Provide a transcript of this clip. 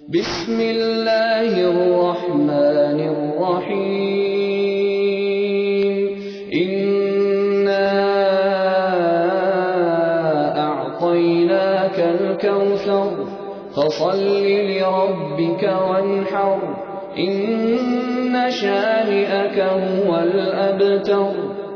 بسم الله الرحمن الرحيم إنا أعطيناك الكوثر فصل لربك وانحر إن شانئك هو الأبتر